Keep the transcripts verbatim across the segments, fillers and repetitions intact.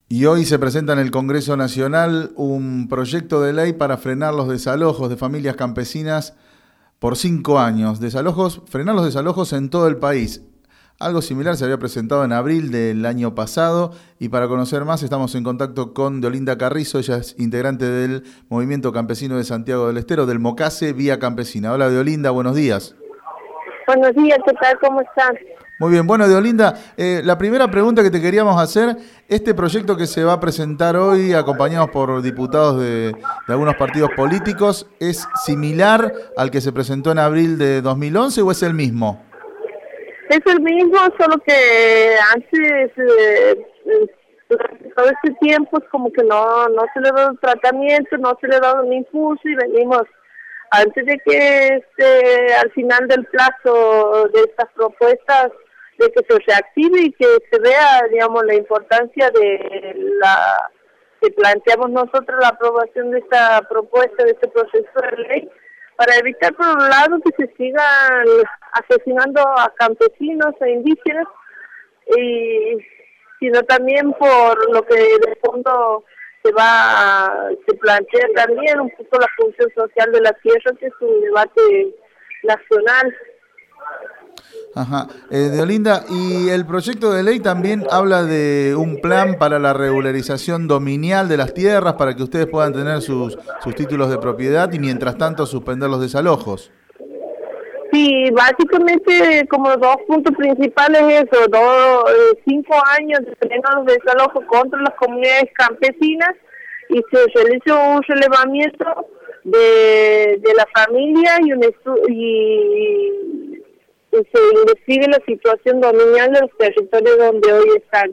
Y hoy se presenta en el Congreso Nacional un proyecto de ley para frenar los desalojos de familias campesinas por cinco años. Desalojos, frenar los desalojos en todo el país. Algo similar se había presentado en abril del año pasado y para conocer más estamos en contacto con Deolinda Carrizo. Ella es integrante del Movimiento Campesino de Santiago del Estero, del MOCASE Vía Campesina. Hola Deolinda, buenos días. Buenos días, ¿qué tal? ¿Cómo están? Muy bien, bueno Deolinda, eh, la primera pregunta que te queríamos hacer, este proyecto que se va a presentar hoy, acompañados por diputados de, de algunos partidos políticos, ¿es similar al que se presentó en abril de dos mil once o es el mismo? Es el mismo, solo que antes, eh, durante todo este tiempo, es como que no, no se le ha dado un tratamiento, no se le ha dado un impulso y venimos, antes de que este, al final del plazo de estas propuestas, de que se reactive y que se vea, digamos, la importancia de la que planteamos nosotros la aprobación de esta propuesta, de este proceso de ley, para evitar por un lado que se sigan asesinando a campesinos e indígenas, y sino también por lo que de fondo se va se plantea también un poco la función social de la tierra, que es un debate nacional. Ajá. Eh, Deolinda, y el proyecto de ley también habla de un plan para la regularización dominial de las tierras para que ustedes puedan tener sus, sus títulos de propiedad y mientras tanto suspender los desalojos. Sí, básicamente como dos puntos principales eso, dos, eh, cinco años de frenar los desalojos contra las comunidades campesinas y se realizó un relevamiento de, de la familia y un estu- y y se investigue la situación dominial de los territorios donde hoy están.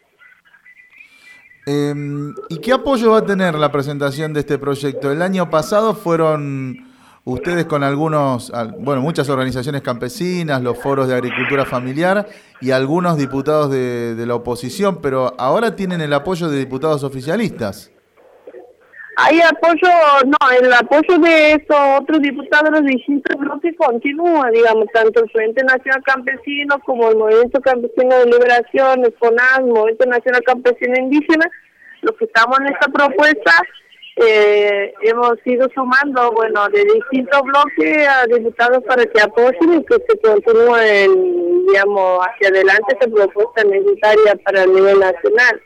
Eh, ¿Y qué apoyo va a tener la presentación de este proyecto? El año pasado fueron ustedes con algunos, bueno, muchas organizaciones campesinas, los foros de agricultura familiar y algunos diputados de, de la oposición, pero ahora tienen el apoyo de diputados oficialistas. Hay apoyo, no, el apoyo de estos otros diputados de los distintos bloques continúa, digamos, tanto el Frente Nacional Campesino como el Movimiento Campesino de Liberación, el FONAS, el Movimiento Nacional Campesino Indígena, los que estamos en esta propuesta, eh, hemos ido sumando, bueno, de distintos bloques a diputados para que apoyen y que se continúe, digamos, hacia adelante esta propuesta necesaria para el nivel nacional.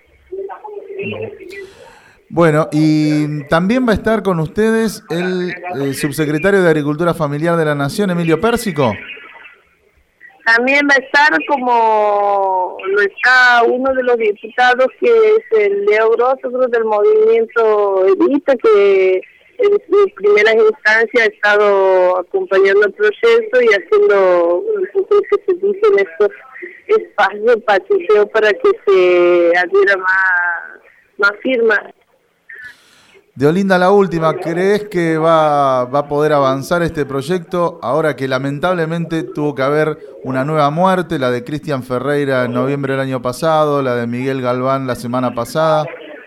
Bueno, y también va a estar con ustedes el, el subsecretario de Agricultura Familiar de la Nación, Emilio Pérsico. También va a estar como lo está uno de los diputados que es el Leo Grosso, del movimiento Evita, que en primera instancia ha estado acompañando el proceso y haciendo un poco que se dice en estos espacios patricio para que se adhiera más, más firma. Deolinda, la última, ¿crees que va, va a poder avanzar este proyecto ahora que lamentablemente tuvo que haber una nueva muerte, la de Cristian Ferreira en noviembre del año pasado, la de Miguel Galván la semana pasada?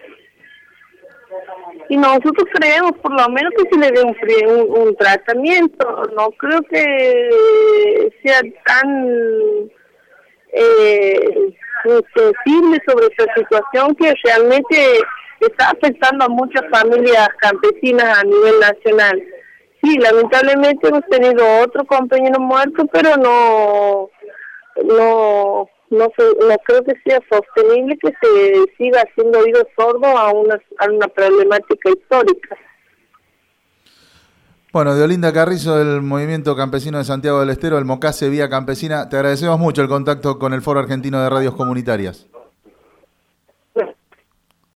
Y nosotros creemos por lo menos que se le dé un, un, un tratamiento. No creo que sea tan eh, sensible sobre esta situación que realmente está afectando a muchas familias campesinas a nivel nacional. Sí, lamentablemente hemos tenido otro compañero muerto, pero no no no, no creo que sea sostenible que se siga haciendo oídos sordos a una, a una problemática histórica. Bueno, Deolinda Carrizo del Movimiento Campesino de Santiago del Estero, el MOCASE Vía Campesina, te agradecemos mucho el contacto con el Foro Argentino de Radios Comunitarias.